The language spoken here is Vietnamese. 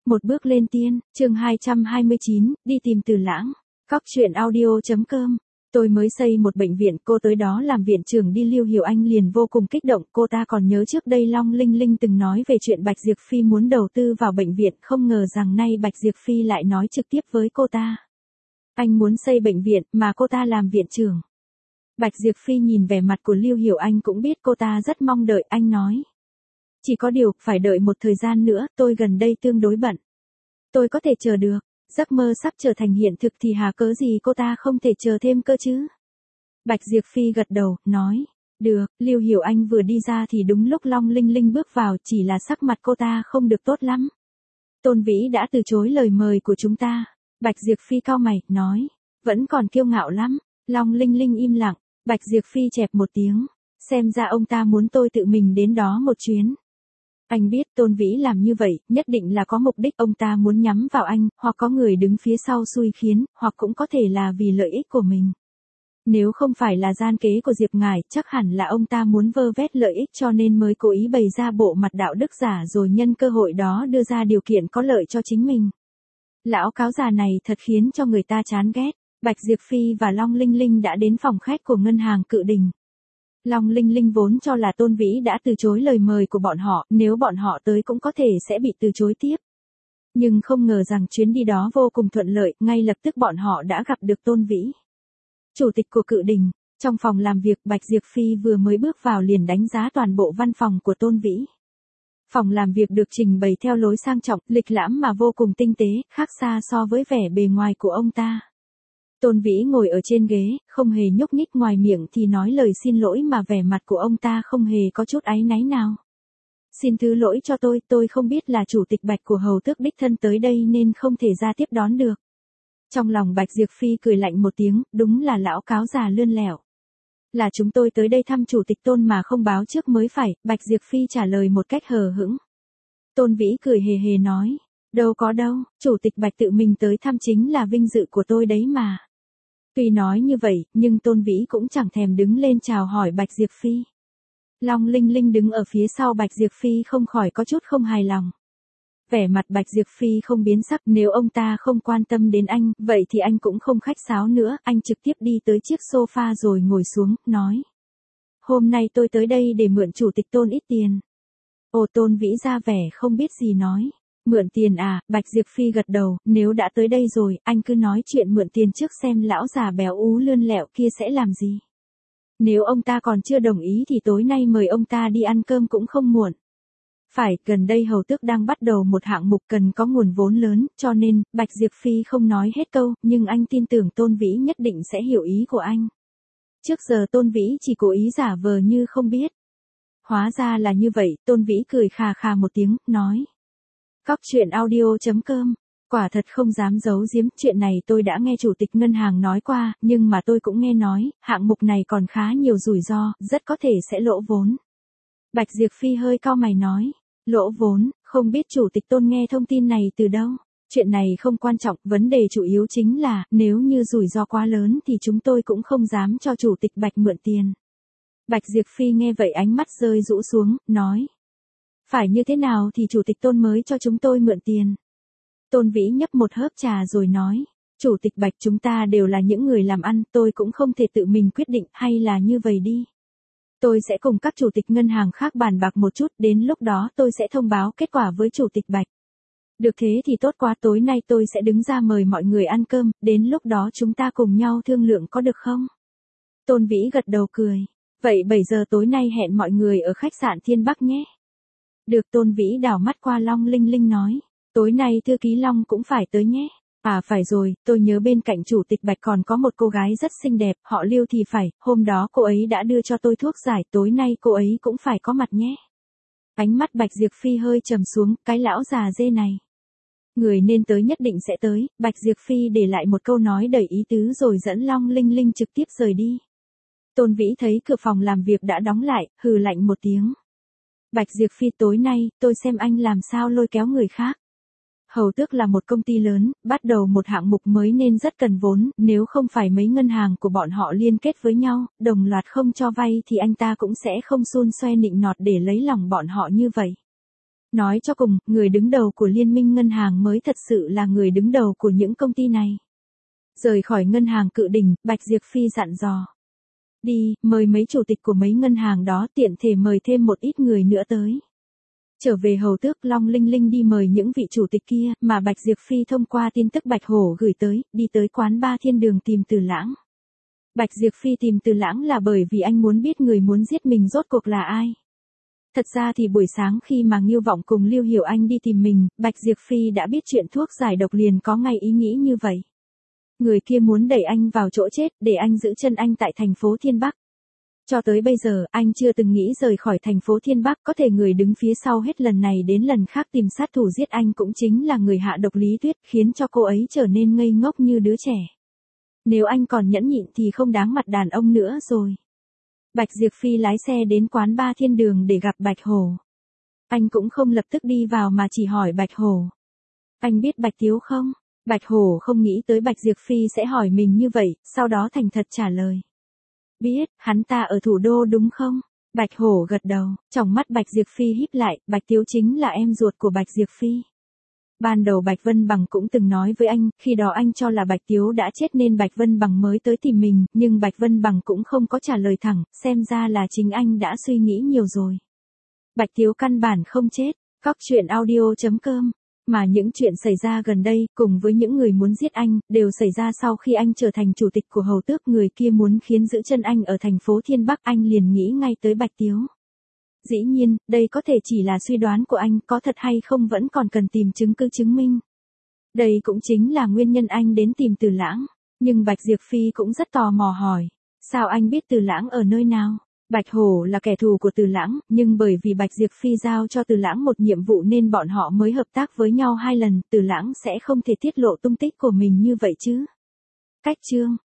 Một bước lên tiên, chương 229, đi tìm Từ Lãng. Cóc truyện audio.com. Tôi mới xây một bệnh viện, cô tới đó làm viện trưởng đi. Lưu Hiểu Anh liền vô cùng kích động, cô ta còn nhớ trước đây Long Linh Linh từng nói về chuyện Bạch Diệp Phi muốn đầu tư vào bệnh viện, không ngờ rằng nay Bạch Diệp Phi lại nói trực tiếp với cô ta. Anh muốn xây bệnh viện, mà cô ta làm viện trưởng. Bạch Diệp Phi nhìn vẻ mặt của Lưu Hiểu Anh cũng biết cô ta rất mong đợi, anh nói. Chỉ có điều, phải đợi một thời gian nữa, tôi gần đây tương đối bận. Tôi có thể chờ được, giấc mơ sắp trở thành hiện thực thì hà cớ gì cô ta không thể chờ thêm cơ chứ? Bạch Diệp Phi gật đầu, nói, được. Lưu Hiểu Anh vừa đi ra thì đúng lúc Long Linh Linh bước vào, chỉ là sắc mặt cô ta không được tốt lắm. Tôn Vĩ đã từ chối lời mời của chúng ta. Bạch Diệp Phi cau mày, nói, vẫn còn kiêu ngạo lắm. Long Linh Linh im lặng, Bạch Diệp Phi chẹp một tiếng, xem ra ông ta muốn tôi tự mình đến đó một chuyến. Anh biết Tôn Vĩ làm như vậy, nhất định là có mục đích, ông ta muốn nhắm vào anh, hoặc có người đứng phía sau xui khiến, hoặc cũng có thể là vì lợi ích của mình. Nếu không phải là gian kế của Diệp Ngải, chắc hẳn là ông ta muốn vơ vét lợi ích cho nên mới cố ý bày ra bộ mặt đạo đức giả rồi nhân cơ hội đó đưa ra điều kiện có lợi cho chính mình. Lão cáo già này thật khiến cho người ta chán ghét. Bạch Diệp Phi và Long Linh Linh đã đến phòng khách của ngân hàng Cự Đình. Long Linh Linh vốn cho là Tôn Vĩ đã từ chối lời mời của bọn họ, nếu bọn họ tới cũng có thể sẽ bị từ chối tiếp. Nhưng không ngờ rằng chuyến đi đó vô cùng thuận lợi, ngay lập tức bọn họ đã gặp được Tôn Vĩ. Chủ tịch của Cự Đình, trong phòng làm việc Bạch Diệp Phi vừa mới bước vào liền đánh giá toàn bộ văn phòng của Tôn Vĩ. Phòng làm việc được trình bày theo lối sang trọng, lịch lãm mà vô cùng tinh tế, khác xa so với vẻ bề ngoài của ông ta. Tôn Vĩ ngồi ở trên ghế, không hề nhúc nhích, ngoài miệng thì nói lời xin lỗi mà vẻ mặt của ông ta không hề có chút áy náy nào. Xin thứ lỗi cho tôi không biết là chủ tịch Bạch của Hầu Tước đích thân tới đây nên không thể ra tiếp đón được. Trong lòng Bạch Diệp Phi cười lạnh một tiếng, đúng là lão cáo già lươn lẹo. Là chúng tôi tới đây thăm chủ tịch Tôn mà không báo trước mới phải, Bạch Diệp Phi trả lời một cách hờ hững. Tôn Vĩ cười hề hề nói, đâu có đâu, chủ tịch Bạch tự mình tới thăm chính là vinh dự của tôi đấy mà. Tuy nói như vậy, nhưng Tôn Vĩ cũng chẳng thèm đứng lên chào hỏi Bạch Diệp Phi. Long Linh Linh đứng ở phía sau Bạch Diệp Phi không khỏi có chút không hài lòng. Vẻ mặt Bạch Diệp Phi không biến sắc, nếu ông ta không quan tâm đến anh, vậy thì anh cũng không khách sáo nữa, anh trực tiếp đi tới chiếc sofa rồi ngồi xuống, nói. Hôm nay tôi tới đây để mượn chủ tịch Tôn ít tiền. Ồ, Tôn Vĩ ra vẻ không biết gì nói. Mượn tiền à? Bạch Diệp Phi gật đầu, nếu đã tới đây rồi, anh cứ nói chuyện mượn tiền trước xem lão già béo ú lươn lẹo kia sẽ làm gì. Nếu ông ta còn chưa đồng ý thì tối nay mời ông ta đi ăn cơm cũng không muộn. Phải, gần đây Hầu Tước đang bắt đầu một hạng mục cần có nguồn vốn lớn, cho nên, Bạch Diệp Phi không nói hết câu, nhưng anh tin tưởng Tôn Vĩ nhất định sẽ hiểu ý của anh. Trước giờ Tôn Vĩ chỉ cố ý giả vờ như không biết. Hóa ra là như vậy, Tôn Vĩ cười khà khà một tiếng, nói. Cóc truyện audio.com. Quả thật không dám giấu giếm, chuyện này tôi đã nghe chủ tịch ngân hàng nói qua, nhưng mà tôi cũng nghe nói, hạng mục này còn khá nhiều rủi ro, rất có thể sẽ lỗ vốn. Bạch Diệp Phi hơi cau mày nói, lỗ vốn, không biết chủ tịch Tôn nghe thông tin này từ đâu. Chuyện này không quan trọng, vấn đề chủ yếu chính là, nếu như rủi ro quá lớn thì chúng tôi cũng không dám cho chủ tịch Bạch mượn tiền. Bạch Diệp Phi nghe vậy ánh mắt rơi rũ xuống, nói. Phải như thế nào thì chủ tịch Tôn mới cho chúng tôi mượn tiền? Tôn Vĩ nhấp một hớp trà rồi nói, chủ tịch Bạch chúng ta đều là những người làm ăn, tôi cũng không thể tự mình quyết định, hay là như vậy đi. Tôi sẽ cùng các chủ tịch ngân hàng khác bàn bạc một chút, đến lúc đó tôi sẽ thông báo kết quả với chủ tịch Bạch. Được thế thì tốt quá, tối nay tôi sẽ đứng ra mời mọi người ăn cơm, đến lúc đó chúng ta cùng nhau thương lượng có được không? Tôn Vĩ gật đầu cười, vậy 7 giờ tối nay hẹn mọi người ở khách sạn Thiên Bắc nhé. Được. Tôn Vĩ đảo mắt qua Long Linh Linh nói, tối nay thư ký Long cũng phải tới nhé. À phải rồi, tôi nhớ bên cạnh chủ tịch Bạch còn có một cô gái rất xinh đẹp, họ Lưu thì phải, hôm đó cô ấy đã đưa cho tôi thuốc giải, tối nay cô ấy cũng phải có mặt nhé. Ánh mắt Bạch Diệp Phi hơi trầm xuống, cái lão già dê này. Người nên tới nhất định sẽ tới, Bạch Diệp Phi để lại một câu nói đầy ý tứ rồi dẫn Long Linh Linh trực tiếp rời đi. Tôn Vĩ thấy cửa phòng làm việc đã đóng lại, hừ lạnh một tiếng. Bạch Diệp Phi tối nay, tôi xem anh làm sao lôi kéo người khác. Hầu Tước là một công ty lớn, bắt đầu một hạng mục mới nên rất cần vốn, nếu không phải mấy ngân hàng của bọn họ liên kết với nhau, đồng loạt không cho vay thì anh ta cũng sẽ không xun xoe nịnh nọt để lấy lòng bọn họ như vậy. Nói cho cùng, người đứng đầu của Liên minh ngân hàng mới thật sự là người đứng đầu của những công ty này. Rời khỏi ngân hàng cự đỉnh, Bạch Diệp Phi dặn dò. Đi, mời mấy chủ tịch của mấy ngân hàng đó, tiện thể mời thêm một ít người nữa tới. Trở về hầu tước, Long Linh Linh đi mời những vị chủ tịch kia mà Bạch Diệp Phi thông qua tin tức Bạch Hổ gửi tới, đi tới quán ba Thiên Đường tìm Từ Lãng. Bạch Diệp Phi tìm Từ Lãng là bởi vì anh muốn biết người muốn giết mình rốt cuộc là ai. Thật ra thì buổi sáng khi mà Ngưu Vọng cùng Lưu Hiểu Anh đi tìm mình, Bạch Diệp Phi đã biết chuyện thuốc giải độc liền có ngay ý nghĩ như vậy. Người kia muốn đẩy anh vào chỗ chết để anh giữ chân anh tại thành phố Thiên Bắc. Cho tới bây giờ, anh chưa từng nghĩ rời khỏi thành phố Thiên Bắc, có thể người đứng phía sau hết lần này đến lần khác tìm sát thủ giết anh cũng chính là người hạ độc Lý Tuyết, khiến cho cô ấy trở nên ngây ngốc như đứa trẻ. Nếu anh còn nhẫn nhịn thì không đáng mặt đàn ông nữa rồi. Bạch Diệp Phi lái xe đến quán ba Thiên Đường để gặp Bạch Hổ. Anh cũng không lập tức đi vào mà chỉ hỏi Bạch Hổ. Anh biết Bạch Tiếu không? Bạch Hổ không nghĩ tới Bạch Diệp Phi sẽ hỏi mình như vậy, sau đó thành thật trả lời. Biết, hắn ta ở thủ đô đúng không? Bạch Hổ gật đầu, trong mắt Bạch Diệp Phi híp lại, Bạch Tiếu chính là em ruột của Bạch Diệp Phi. Ban đầu Bạch Vân Bằng cũng từng nói với anh, khi đó anh cho là Bạch Tiếu đã chết nên Bạch Vân Bằng mới tới tìm mình, nhưng Bạch Vân Bằng cũng không có trả lời thẳng, xem ra là chính anh đã suy nghĩ nhiều rồi. Bạch Tiếu căn bản không chết, Cóc Truyện Audio.com. Mà những chuyện xảy ra gần đây, cùng với những người muốn giết anh, đều xảy ra sau khi anh trở thành chủ tịch của hầu tước. Người kia muốn khiến giữ chân anh ở thành phố Thiên Bắc, anh liền nghĩ ngay tới Bạch Tiếu. Dĩ nhiên, đây có thể chỉ là suy đoán của anh, có thật hay không vẫn còn cần tìm chứng cứ chứng minh. Đây cũng chính là nguyên nhân anh đến tìm Từ Lãng. Nhưng Bạch Diệp Phi cũng rất tò mò hỏi, sao anh biết Từ Lãng ở nơi nào? Bạch Hổ là kẻ thù của Từ Lãng, nhưng bởi vì Bạch Diệp Phi giao cho Từ Lãng một nhiệm vụ nên bọn họ mới hợp tác với nhau 2 lần, Từ Lãng sẽ không thể tiết lộ tung tích của mình như vậy chứ. Cách chương